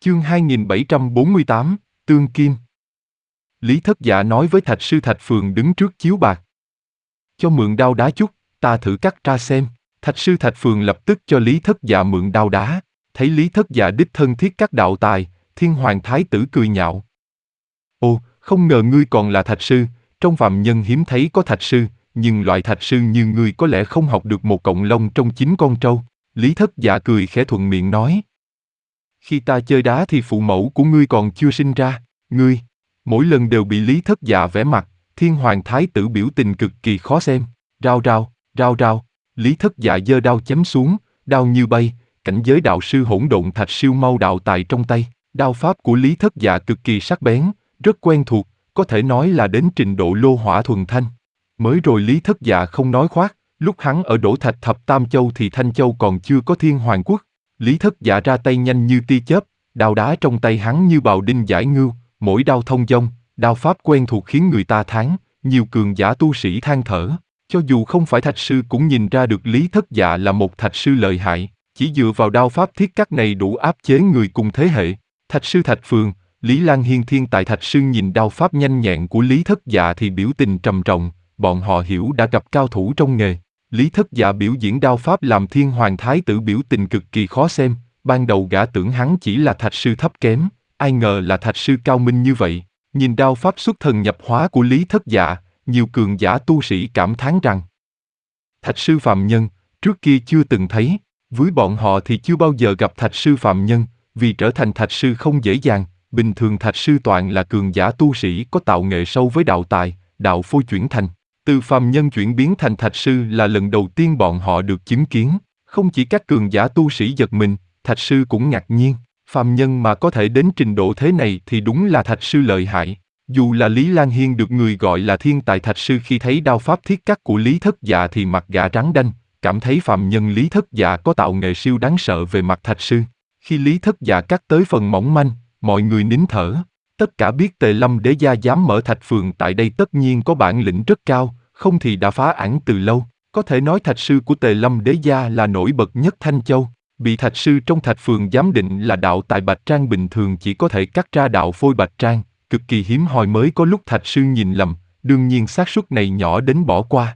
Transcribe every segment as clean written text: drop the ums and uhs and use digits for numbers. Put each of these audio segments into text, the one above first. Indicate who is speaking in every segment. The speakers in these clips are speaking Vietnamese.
Speaker 1: Chương 2748, Tương Kim. Lý Thất Dạ nói với Thạch sư Thạch Phường đứng trước chiếu bạc. Cho mượn đao đá chút, ta thử cắt ra xem. Thạch sư Thạch Phường lập tức cho Lý Thất Dạ mượn đao đá. Thấy Lý Thất Dạ đích thân thiết cắt đạo tài, Thiên Hoàng Thái tử cười nhạo. Ồ, không ngờ ngươi còn là thạch sư, trong phàm nhân hiếm thấy có thạch sư, nhưng loại thạch sư như ngươi có lẽ không học được một cọng lông trong 9 con trâu. Lý Thất Dạ cười khẽ thuận miệng nói. Khi ta chơi đá thì phụ mẫu của ngươi còn chưa sinh ra, ngươi. Mỗi lần đều bị Lý Thất Dạ vẽ mặt, Thiên Hoàng Thái tử biểu tình cực kỳ khó xem. Rao rao, rao rao, Lý Thất Dạ giơ đao chém xuống, đao như bay, cảnh giới đạo sư hỗn độn thạch siêu mau đạo tài trong tay. Đao pháp của Lý Thất Dạ cực kỳ sắc bén, rất quen thuộc, có thể nói là đến trình độ lô hỏa thuần thanh. Mới rồi Lý Thất Dạ không nói khoác, lúc hắn ở Đỗ Thạch Thập Tam Châu thì Thanh Châu còn chưa có Thiên Hoàng Quốc. Lý Thất Dạ ra tay nhanh như tia chớp, đao đá trong tay hắn như bào đinh giải ngưu, mỗi đao thông dong, đao pháp quen thuộc khiến người ta thán, nhiều cường giả tu sĩ than thở. Cho dù không phải thạch sư cũng nhìn ra được Lý Thất Dạ là một thạch sư lợi hại, chỉ dựa vào đao pháp thiết cắt này đủ áp chế người cùng thế hệ. Thạch sư Thạch Phường, Lý Lan Hiên thiên tài thạch sư nhìn đao pháp nhanh nhẹn của Lý Thất Dạ thì biểu tình trầm trọng, bọn họ hiểu đã gặp cao thủ trong nghề. Lý Thất Dạ biểu diễn đao pháp làm Thiên Hoàng Thái tử biểu tình cực kỳ khó xem, ban đầu gã tưởng hắn chỉ là thạch sư thấp kém, ai ngờ là thạch sư cao minh như vậy. Nhìn đao pháp xuất thần nhập hóa của Lý Thất Dạ, nhiều cường giả tu sĩ cảm thán rằng thạch sư phàm nhân, trước kia chưa từng thấy, với bọn họ thì chưa bao giờ gặp thạch sư phàm nhân, vì trở thành thạch sư không dễ dàng, bình thường thạch sư toàn là cường giả tu sĩ có tạo nghệ sâu với đạo tài, đạo phôi chuyển thành. Từ phàm nhân chuyển biến thành thạch sư là lần đầu tiên bọn họ được chứng kiến, không chỉ các cường giả tu sĩ giật mình, thạch sư cũng ngạc nhiên, phàm nhân mà có thể đến trình độ thế này thì đúng là thạch sư lợi hại. Dù là Lý Lan Hiên được người gọi là thiên tài thạch sư khi thấy đao pháp thiết cắt của Lý Thất Dạ thì mặt gã trắng đanh, cảm thấy phàm nhân Lý Thất Dạ có tạo nghệ siêu đáng sợ về mặt thạch sư. Khi Lý Thất Dạ cắt tới phần mỏng manh, mọi người nín thở. Tất cả biết Tề Lâm Đế Gia dám mở thạch phường tại đây tất nhiên có bản lĩnh rất cao, không thì đã phá ẵn từ lâu. Có thể nói thạch sư của Tề Lâm Đế Gia là nổi bật nhất Thanh Châu. Bị thạch sư trong thạch phường giám định là đạo tài bạch trang bình thường chỉ có thể cắt ra đạo phôi bạch trang, cực kỳ hiếm hoi mới có lúc thạch sư nhìn lầm, đương nhiên xác suất này nhỏ đến bỏ qua.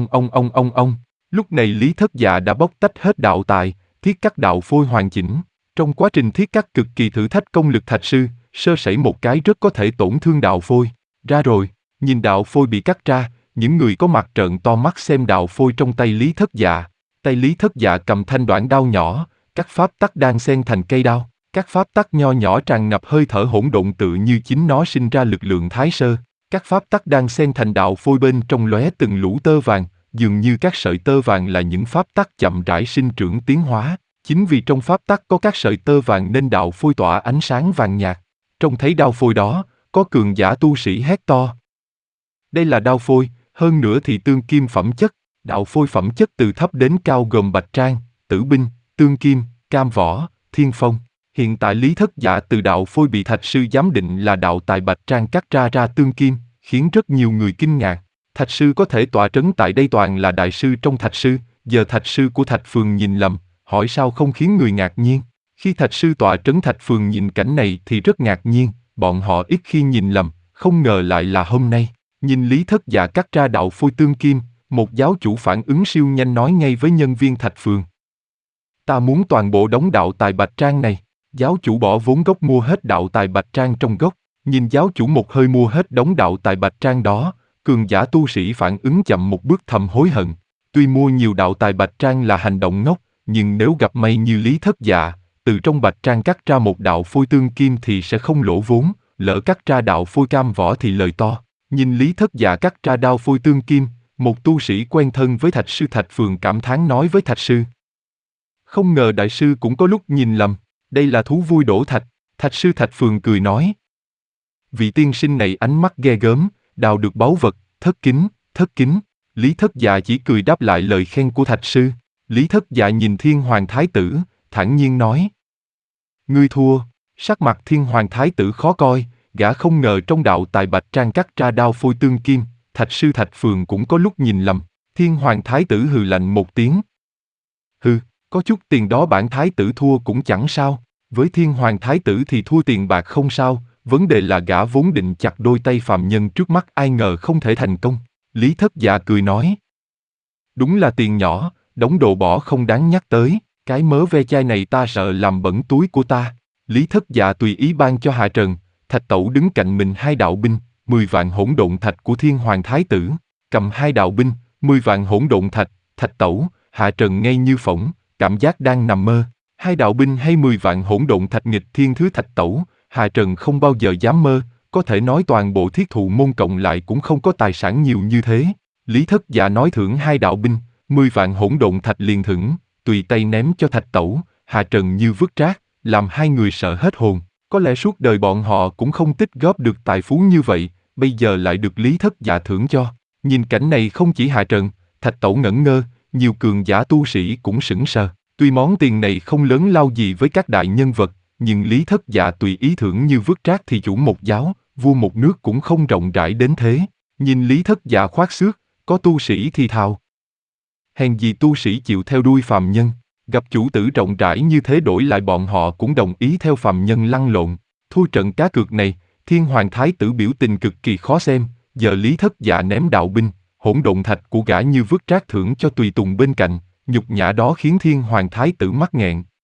Speaker 1: Ông. Lúc này Lý Thất Dạ đã bóc tách hết đạo tài, thiết cắt đạo phôi hoàn chỉnh. Trong quá trình thiết cắt cực kỳ thử thách công lực thạch sư, sơ sẩy một cái rất có thể tổn thương đạo phôi. Ra rồi, nhìn đạo phôi bị cắt ra, những người có mặt trợn to mắt xem đạo phôi trong tay Lý Thất Dạ. Tay Lý Thất Dạ cầm thanh đoạn đao nhỏ, các pháp tắc đan xen thành cây đao. Các pháp tắc nho nhỏ tràn ngập hơi thở hỗn độn tự như chính nó sinh ra lực lượng thái sơ. Các pháp tắc đan xen thành đạo phôi bên trong lóe từng lũ tơ vàng, dường như các sợi tơ vàng là những pháp tắc chậm rãi sinh trưởng tiến hóa. Chính vì trong pháp tắc có các sợi tơ vàng nên đạo phôi tỏa ánh sáng vàng nhạt. Trông thấy đao phôi đó, có cường giả tu sĩ hét to. Đây là đao phôi, hơn nữa thì tương kim phẩm chất. Đạo phôi phẩm chất từ thấp đến cao gồm bạch trang, tử binh, tương kim, cam võ, thiên phong. Hiện tại Lý Thất Dạ từ đạo phôi bị thạch sư giám định là đạo tài bạch trang cắt ra tương kim, khiến rất nhiều người kinh ngạc. Thạch sư có thể tọa trấn tại đây toàn là đại sư trong thạch sư, giờ thạch sư của thạch phường nhìn lầm, hỏi sao không khiến người ngạc nhiên. Khi thạch sư tọa trấn thạch phường nhìn cảnh này thì rất ngạc nhiên, bọn họ ít khi nhìn lầm, không ngờ lại là hôm nay. Nhìn Lý Thất Dạ cắt ra đạo phôi tương kim, một giáo chủ phản ứng siêu nhanh nói ngay với nhân viên thạch phường. Ta muốn toàn bộ đống đạo tài bạch trang này. Giáo chủ bỏ vốn gốc mua hết đạo tài bạch trang trong gốc, nhìn giáo chủ một hơi mua hết đống đạo tài bạch trang đó, cường giả tu sĩ phản ứng chậm một bước thầm hối hận. Tuy mua nhiều đạo tài bạch trang là hành động ngốc, nhưng nếu gặp may như Lý Thất Dạ, từ trong bạch trang cắt ra một đạo phôi tương kim thì sẽ không lỗ vốn, lỡ cắt ra đạo phôi cam võ thì lời to. Nhìn Lý Thất Dạ cắt ra đao phôi tương kim, một tu sĩ quen thân với thạch sư Thạch Phường cảm thán nói với thạch sư. Không ngờ đại sư cũng có lúc nhìn lầm. Đây là thú vui đổ thạch, thạch sư Thạch Phường cười nói. Vị tiên sinh này ánh mắt ghê gớm, đào được báu vật, thất kính. Lý Thất Dạ chỉ cười đáp lại lời khen của thạch sư. Lý Thất Dạ nhìn Thiên Hoàng Thái tử, thản nhiên nói. Ngươi thua, sắc mặt Thiên Hoàng Thái tử khó coi, gã không ngờ trong đạo tài bạch trang cắt ra đao phôi tương kim, thạch sư Thạch Phường cũng có lúc nhìn lầm. Thiên Hoàng Thái tử hừ lạnh một tiếng. Hừ, có chút tiền đó bản thái tử thua cũng chẳng sao. Với thiên hoàng thái tử thì thua tiền bạc không sao, vấn đề là gã vốn định chặt đôi tay phàm nhân trước mắt ai ngờ không thể thành công. Lý Thất Dạ cười nói. Đúng là tiền nhỏ, đống đồ bỏ không đáng nhắc tới, cái mớ ve chai này ta sợ làm bẩn túi của ta. Lý Thất Dạ tùy ý ban cho Hạ Trần, Thạch Tẩu đứng cạnh mình 2 đạo binh, 10 vạn hỗn độn thạch của thiên hoàng thái tử, cầm 2 đạo binh, 10 vạn hỗn độn thạch, Thạch Tẩu, Hạ Trần ngây như phỗng, cảm giác đang nằm mơ. 2 đạo binh hay 10 vạn hỗn độn thạch nghịch thiên thứ Thạch Tẩu, Hạ Trần không bao giờ dám mơ, có thể nói toàn bộ Thiết Thụ môn cộng lại cũng không có tài sản nhiều như thế. Lý Thất Dạ nói thưởng 2 đạo binh, 10 vạn hỗn độn thạch liền thưởng, tùy tay ném cho Thạch Tẩu, Hạ Trần như vứt rác, làm 2 người sợ hết hồn. Có lẽ suốt đời bọn họ cũng không tích góp được tài phú như vậy, bây giờ lại được Lý Thất Dạ thưởng cho. Nhìn cảnh này không chỉ Hạ Trần, Thạch Tẩu ngẩn ngơ, nhiều cường giả tu sĩ cũng sững sờ. Tuy món tiền này không lớn lao gì với các đại nhân vật, nhưng Lý Thất Dạ tùy ý thưởng như vứt rác thì chủ một giáo, vua một nước cũng không rộng rãi đến thế. Nhìn Lý Thất Dạ khoác xước, có tu sĩ thì thào. Hèn gì tu sĩ chịu theo đuôi phàm nhân, gặp chủ tử rộng rãi như thế đổi lại bọn họ cũng đồng ý theo phàm nhân lăn lộn. Thua trận cá cược này, thiên hoàng thái tử biểu tình cực kỳ khó xem, giờ Lý Thất Dạ ném đạo binh, hỗn độn thạch của gã như vứt rác thưởng cho tùy tùng bên cạnh, nhục nhã đó khiến thiên hoàng thái tử mắc nghẹn.